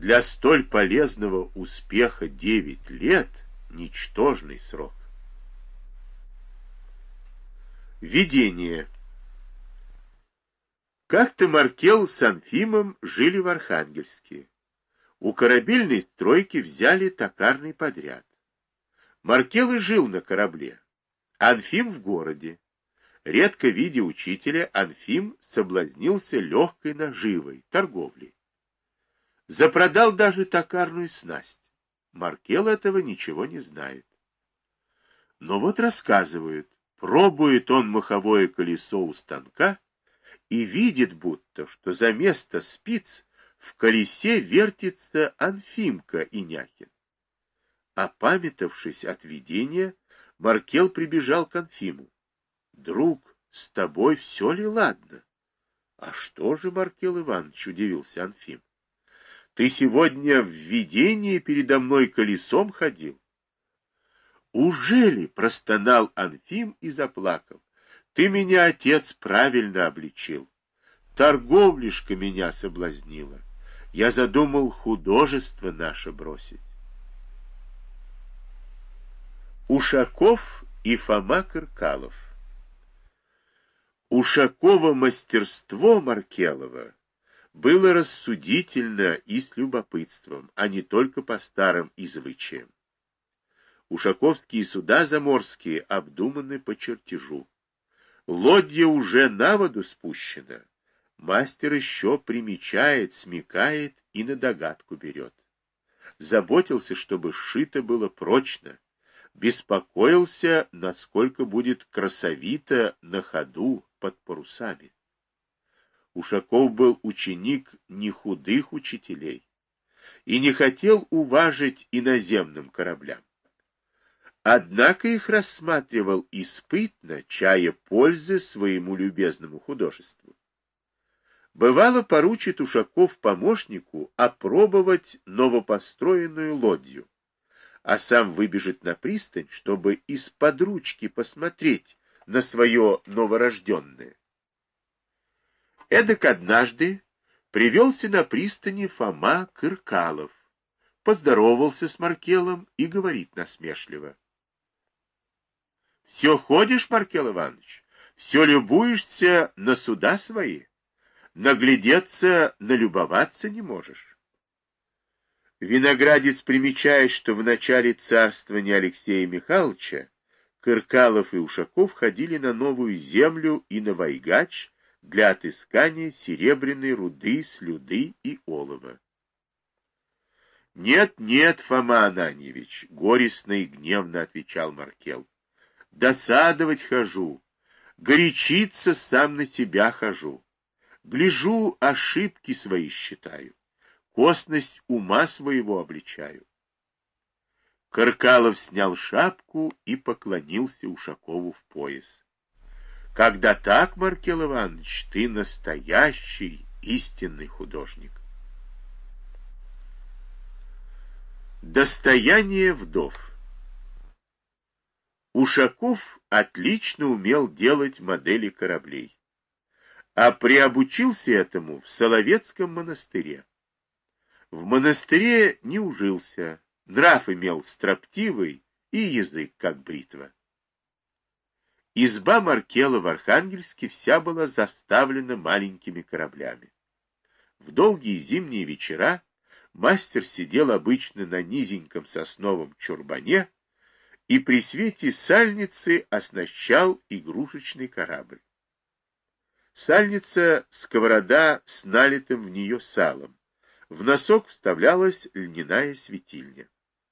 Для столь полезного успеха 9 лет — ничтожный срок. Видение. Как-то Маркел с Анфимом жили в Архангельске. У корабельной стройки взяли токарный подряд. Маркел и жил на корабле, Анфим в городе. Редко видя учителя, Анфим соблазнился легкой наживой, торговлей. Запродал даже токарную снасть. Маркел этого ничего не знает. Но вот рассказывают, пробует он маховое колесо у станка и видит будто, что за место спиц в колесе вертится Анфимка Иняхин. Опамятовавшись от видения, Маркел прибежал к Анфиму. «Друг, с тобой все ли ладно?» «А что же, Маркел Иванович?» — удивился Анфим. «Ты сегодня в видении передо мной колесом ходил?» «Ужели?» — простонал Анфим и заплакал. «Ты меня, отец, правильно обличил. Торговлишка меня соблазнила. Я задумал художество наше бросить». Ушаков и Фома Кыркалов. Ушакова мастерство Маркелова было рассудительно и с любопытством, а не только по старым извычаям. Ушаковские суда заморские обдуманы по чертежу. Лодья уже на воду спущена. Мастер еще примечает, смекает и на догадку берет. Заботился, чтобы сшито было прочно. Беспокоился, насколько будет красовито на ходу под парусами. Ушаков был ученик не худых учителей и не хотел уважить иноземным кораблям. Однако их рассматривал испытно, чая пользы своему любезному художеству. Бывало, поручит Ушаков помощнику опробовать новопостроенную лодью, а сам выбежит на пристань, чтобы из-под ручки посмотреть на свое новорожденное. Эдак однажды привелся на пристани Фома Кыркалов, поздоровался с Маркелом и говорит насмешливо: «Все ходишь, Маркел Иванович, все любуешься на суда свои, наглядеться, налюбоваться не можешь». Виноградец примечает, что в начале царствования Алексея Михайловича Кыркалов и Ушаков ходили на Новую Землю и на Вайгач для отыскания серебряной руды, слюды и олова. «Нет, нет, Фома Ананьевич», — горестно и гневно отвечал Маркел, — «досадовать хожу, горячиться сам на себя хожу, гляжу, ошибки свои считаю, косность ума своего обличаю». Кыркалов снял шапку и поклонился Ушакову в пояс. «Когда так, Маркел Иванович, ты настоящий истинный художник». Достояние вдов. Ушаков отлично умел делать модели кораблей, а приобучился этому в Соловецком монастыре. В монастыре не ужился, нрав имел строптивый и язык как бритва. Изба Маркела в Архангельске вся была заставлена маленькими кораблями. В долгие зимние вечера мастер сидел обычно на низеньком сосновом чурбане и при свете сальницы оснащал игрушечный корабль. Сальница — сковорода с налитым в нее салом. В носок вставлялась льняная светильня.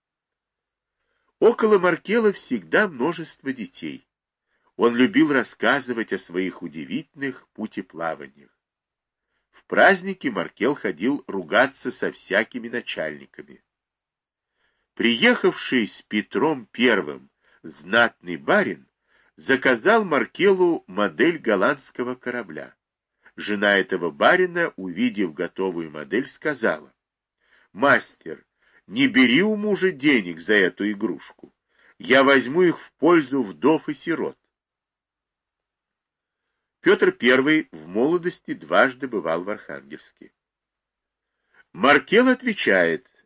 Около Маркела всегда множество детей. Он любил рассказывать о своих удивительных путеплаваниях. В праздники Маркел ходил ругаться со всякими начальниками. Приехавший с Петром I знатный барин заказал Маркелу модель голландского корабля. Жена этого барина, увидев готовую модель, сказала: «Мастер, не бери у мужа денег за эту игрушку. Я возьму их в пользу вдов и сирот». Петр I в молодости дважды бывал в Архангельске. Маркел отвечает: